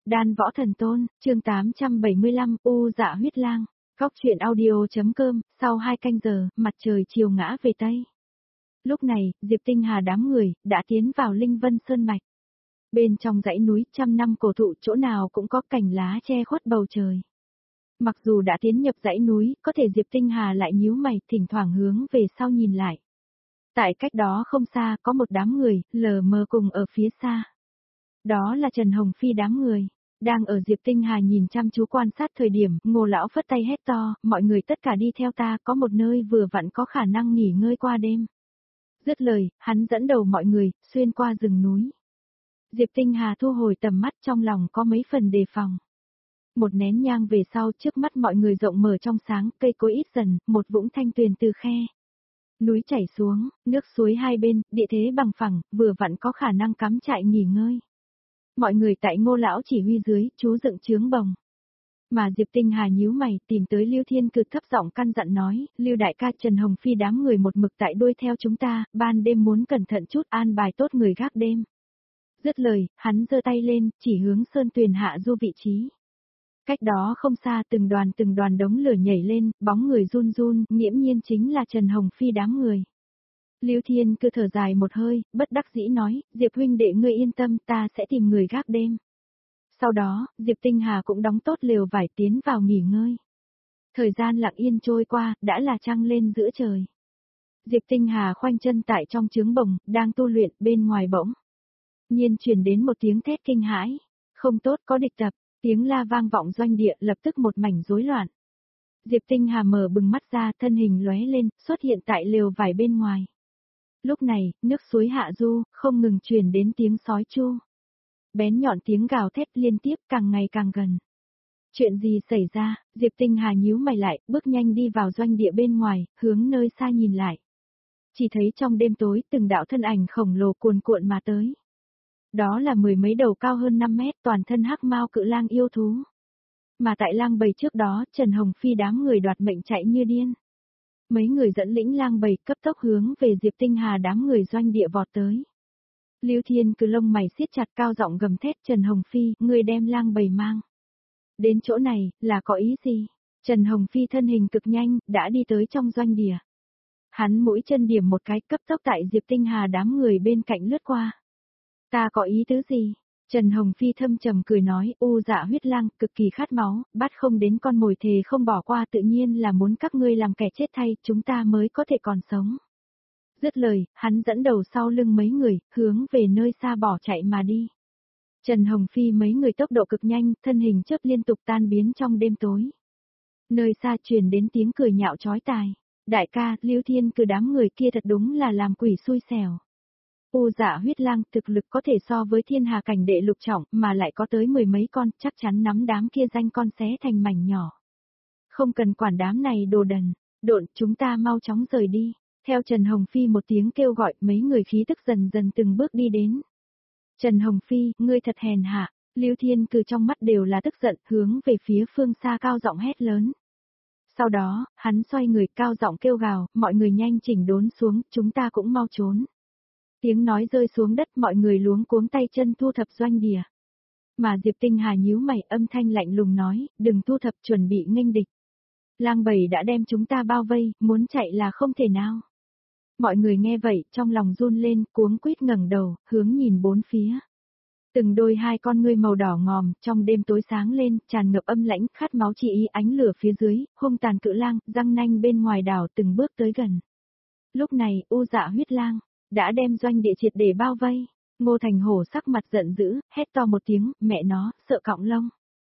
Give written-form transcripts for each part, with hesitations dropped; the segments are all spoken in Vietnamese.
Đan Võ Thần Tôn, chương 875, U Dạ Huyết Lang. Góc truyện audio.com, sau 2 canh giờ, mặt trời chiều ngã về Tây. Lúc này, Diệp Tinh Hà đám người, đã tiến vào Linh Vân Sơn Mạch. Bên trong dãy núi trăm năm cổ thụ chỗ nào cũng có cành lá che khuất bầu trời. Mặc dù đã tiến nhập dãy núi, có thể Diệp Tinh Hà lại nhíu mày, thỉnh thoảng hướng về sau nhìn lại. Tại cách đó không xa, có một đám người, lờ mờ cùng ở phía xa. Đó là Trần Hồng Phi đám người. Đang ở Diệp Tinh Hà nhìn chăm chú quan sát thời điểm, Ngô lão phất tay hét to, mọi người tất cả đi theo ta, có một nơi vừa vặn có khả năng nghỉ ngơi qua đêm. Dứt lời, hắn dẫn đầu mọi người, xuyên qua rừng núi. Diệp Tinh Hà thu hồi tầm mắt, trong lòng có mấy phần đề phòng. Một nén nhang về sau, trước mắt mọi người rộng mở trong sáng, cây cối ít dần, một vũng thanh tuyền từ khe núi chảy xuống, nước suối hai bên, địa thế bằng phẳng, vừa vặn có khả năng cắm trại nghỉ ngơi. Mọi người tại Ngô lão chỉ huy dưới, chú dựng trướng bồng. Mà Diệp Tinh Hà nhíu mày, tìm tới Lưu Thiên Cực thấp giọng căn dặn nói, Lưu đại ca Trần Hồng Phi đám người một mực tại đuôi theo chúng ta, ban đêm muốn cẩn thận chút, an bài tốt người gác đêm. Dứt lời, hắn giơ tay lên, chỉ hướng sơn tuyền hạ du vị trí. Cách đó không xa từng đoàn đống lửa nhảy lên, bóng người run run, nghiễm nhiên chính là Trần Hồng Phi đám người. Lưu Thiên cứ thở dài một hơi, bất đắc dĩ nói, Diệp huynh đệ ngươi yên tâm, ta sẽ tìm người gác đêm. Sau đó, Diệp Tinh Hà cũng đóng tốt lều vải tiến vào nghỉ ngơi. Thời gian lặng yên trôi qua, đã là trăng lên giữa trời. Diệp Tinh Hà khoanh chân tại trong trướng bồng, đang tu luyện, bên ngoài bỗng nhiên truyền đến một tiếng thét kinh hãi. Không tốt, có địch tập, tiếng la vang vọng doanh địa, lập tức một mảnh rối loạn. Diệp Tinh Hà mở bừng mắt ra, thân hình lóe lên, xuất hiện tại lều vải bên ngoài. Lúc này, nước suối hạ du, không ngừng truyền đến tiếng sói chu. Bén nhọn tiếng gào thét liên tiếp, càng ngày càng gần. Chuyện gì xảy ra? Diệp Tinh Hà nhíu mày lại, bước nhanh đi vào doanh địa bên ngoài, hướng nơi xa nhìn lại. Chỉ thấy trong đêm tối, từng đạo thân ảnh khổng lồ cuồn cuộn mà tới. Đó là mười mấy đầu cao hơn 5 mét, toàn thân hắc mao cự lang yêu thú. Mà tại lang bầy trước đó, Trần Hồng Phi đám người đoạt mệnh chạy như điên. Mấy người dẫn lĩnh lang bầy cấp tốc hướng về Diệp Tinh Hà đám người doanh địa vọt tới. Lưu Thiên cứ lông mày siết chặt, cao giọng gầm thét, Trần Hồng Phi, ngươi đem lang bầy mang đến chỗ này, là có ý gì? Trần Hồng Phi thân hình cực nhanh, đã đi tới trong doanh địa. Hắn mũi chân điểm một cái, cấp tốc tại Diệp Tinh Hà đám người bên cạnh lướt qua. Ta có ý tứ gì? Trần Hồng Phi thâm trầm cười nói, U Dạ Huyết Lang, cực kỳ khát máu, bắt không đến con mồi thề không bỏ qua, tự nhiên là muốn các ngươi làm kẻ chết thay, chúng ta mới có thể còn sống. Dứt lời, hắn dẫn đầu sau lưng mấy người, hướng về nơi xa bỏ chạy mà đi. Trần Hồng Phi mấy người tốc độ cực nhanh, thân hình chớp liên tục tan biến trong đêm tối. Nơi xa truyền đến tiếng cười nhạo chói tai. Đại ca, Lưu Thiên cứ đám người kia thật đúng là làm quỷ xui xẻo. U Dạ Huyết Lang thực lực có thể so với thiên hà cảnh đệ lục trọng, mà lại có tới mười mấy con, chắc chắn nắm đám kia danh con xé thành mảnh nhỏ. Không cần quản đám này đồ đần, độn, chúng ta mau chóng rời đi. Theo Trần Hồng Phi một tiếng kêu gọi, mấy người khí tức dần dần từng bước đi đến. Trần Hồng Phi, ngươi thật hèn hạ. Lưu Thiên cứ trong mắt đều là tức giận, hướng về phía phương xa cao giọng hét lớn. Sau đó, hắn xoay người cao giọng kêu gào, mọi người nhanh chỉnh đốn xuống, chúng ta cũng mau trốn. Tiếng nói rơi xuống đất, mọi người luống cuống tay chân thu thập doanh địa. Mà Diệp Tinh Hà nhíu mày, âm thanh lạnh lùng nói, đừng thu thập, chuẩn bị nghênh địch. Lang bầy đã đem chúng ta bao vây, muốn chạy là không thể nào. Mọi người nghe vậy, trong lòng run lên, cuống quýt ngẩng đầu, hướng nhìn bốn phía. Từng đôi hai con ngươi màu đỏ ngòm, trong đêm tối sáng lên, tràn ngập âm lãnh, khát máu chi ý, ánh lửa phía dưới, hung tàn cự lang, răng nanh bên ngoài đảo từng bước tới gần. Lúc này, U Dạ Huyết Lang đã đem doanh địa triệt để bao vây. Ngô Thành Hổ sắc mặt giận dữ, hét to một tiếng, mẹ nó, sợ cọng lông.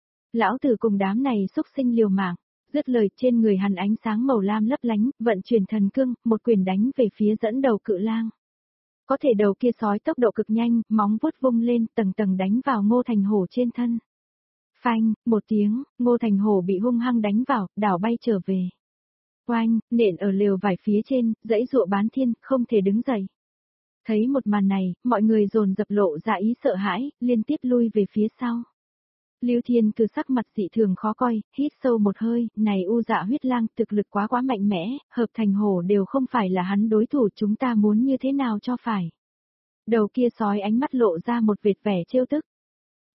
Lão tử cùng đám này xúc sinh liều mạng. Dứt lời, trên người hắn ánh sáng màu lam lấp lánh, vận chuyển thần cương, một quyền đánh về phía dẫn đầu cự lang. Có thể đầu kia sói tốc độ cực nhanh, móng vuốt vung lên, tầng tầng đánh vào Ngô Thành Hổ trên thân. Phanh, một tiếng, Ngô Thành Hổ bị hung hăng đánh vào, đảo bay trở về. Oanh, nện ở lều vải phía trên, dãy dụa bán thiên, không thể đứng dậy. Thấy một màn này, mọi người dồn dập lộ ra ý sợ hãi, liên tiếp lui về phía sau. Lưu Thiên cứ sắc mặt dị thường khó coi, hít sâu một hơi, này U Dạ Huyết Lang thực lực quá mạnh mẽ, hợp thành hổ đều không phải là hắn đối thủ, chúng ta muốn như thế nào cho phải. Đầu kia sói ánh mắt lộ ra một vệt vẻ trêu tức.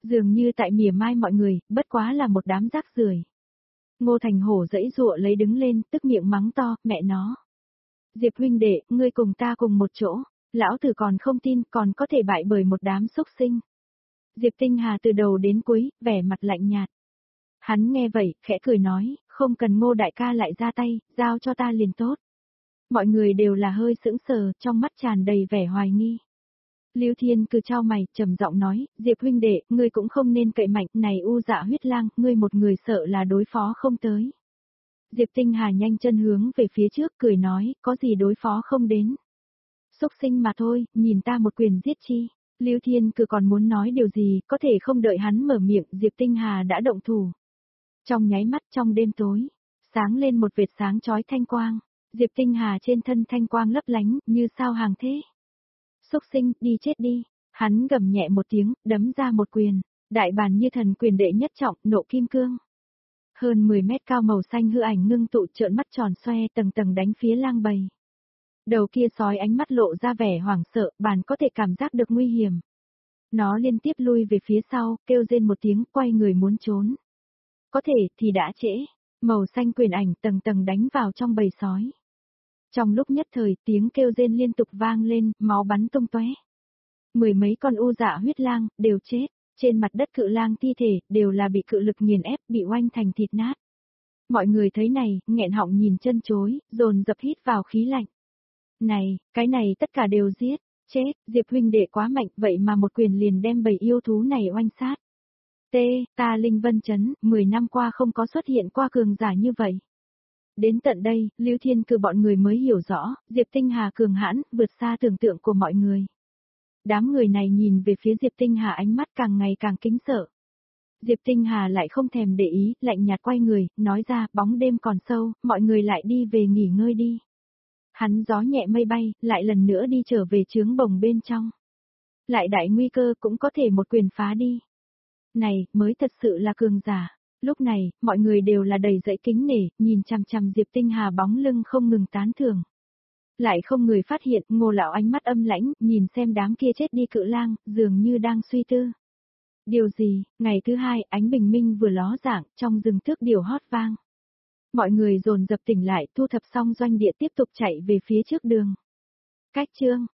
Dường như tại mỉa mai mọi người, bất quá là một đám rác rưởi. Ngô Thành Hổ giãy giụa lấy đứng lên, tức miệng mắng to, mẹ nó. Diệp huynh đệ, ngươi cùng ta cùng một chỗ, lão tử còn không tin còn có thể bại bởi một đám xúc sinh. Diệp Tinh Hà từ đầu đến cuối, vẻ mặt lạnh nhạt. Hắn nghe vậy, khẽ cười nói, không cần Ngô đại ca lại ra tay, giao cho ta liền tốt. Mọi người đều là hơi sững sờ, trong mắt tràn đầy vẻ hoài nghi. Lưu Thiên cứ trao mày, trầm giọng nói, Diệp huynh đệ, ngươi cũng không nên cậy mạnh, này U Dạ Huyết Lang, ngươi một người sợ là đối phó không tới. Diệp Tinh Hà nhanh chân hướng về phía trước, cười nói, có gì đối phó không đến. Xúc sinh mà thôi, nhìn ta một quyền giết chi. Lưu Thiên cứ còn muốn nói điều gì, có thể không đợi hắn mở miệng, Diệp Tinh Hà đã động thủ. Trong nháy mắt trong đêm tối, sáng lên một vệt sáng chói thanh quang. Diệp Tinh Hà trên thân thanh quang lấp lánh, như sao hàng thế. Xúc sinh, đi chết đi. Hắn gầm nhẹ một tiếng, đấm ra một quyền. Đại bàn như thần quyền đệ nhất trọng, nộ kim cương. Hơn 10 mét cao màu xanh hư ảnh ngưng tụ trợn mắt tròn xoe tầng tầng đánh phía lang bầy. Đầu kia sói ánh mắt lộ ra vẻ hoảng sợ, bàn có thể cảm giác được nguy hiểm. Nó liên tiếp lui về phía sau, kêu rên một tiếng, quay người muốn trốn. Có thể thì đã trễ, màu xanh quyền ảnh tầng tầng đánh vào trong bầy sói. Trong lúc nhất thời tiếng kêu rên liên tục vang lên, máu bắn tung tóe. Mười mấy con U Dạ Huyết Lang đều chết, trên mặt đất cự lang thi thể đều là bị cự lực nghiền ép, bị oanh thành thịt nát. Mọi người thấy này, nghẹn họng nhìn chân chối, dồn dập hít vào khí lạnh. Này, cái này tất cả đều giết, chết, Diệp huynh đệ quá mạnh, vậy mà một quyền liền đem bầy yêu thú này oanh sát. Ta Linh Vân Chấn, 10 năm qua không có xuất hiện qua cường giả như vậy. Đến tận đây, Lưu Thiên Cừ bọn người mới hiểu rõ, Diệp Tinh Hà cường hãn, vượt xa tưởng tượng của mọi người. Đám người này nhìn về phía Diệp Tinh Hà ánh mắt càng ngày càng kính sợ. Diệp Tinh Hà lại không thèm để ý, lạnh nhạt quay người, nói ra, bóng đêm còn sâu, mọi người lại đi về nghỉ ngơi đi. Hắn gió nhẹ mây bay, lại lần nữa đi trở về trướng bồng bên trong. Lại đại nguy cơ cũng có thể một quyền phá đi. Này, mới thật sự là cường giả. Lúc này, mọi người đều là đầy dẫy kính nể, nhìn chằm chằm Diệp Tinh Hà bóng lưng không ngừng tán thưởng. Lại không người phát hiện, Ngô lão ánh mắt âm lãnh, nhìn xem đám kia chết đi cự lang, dường như đang suy tư. Điều gì, ngày thứ hai, ánh bình minh vừa ló dạng, trong rừng tước điều hót vang. Mọi người dồn dập tỉnh lại, thu thập xong doanh địa tiếp tục chạy về phía trước đường. Cách chương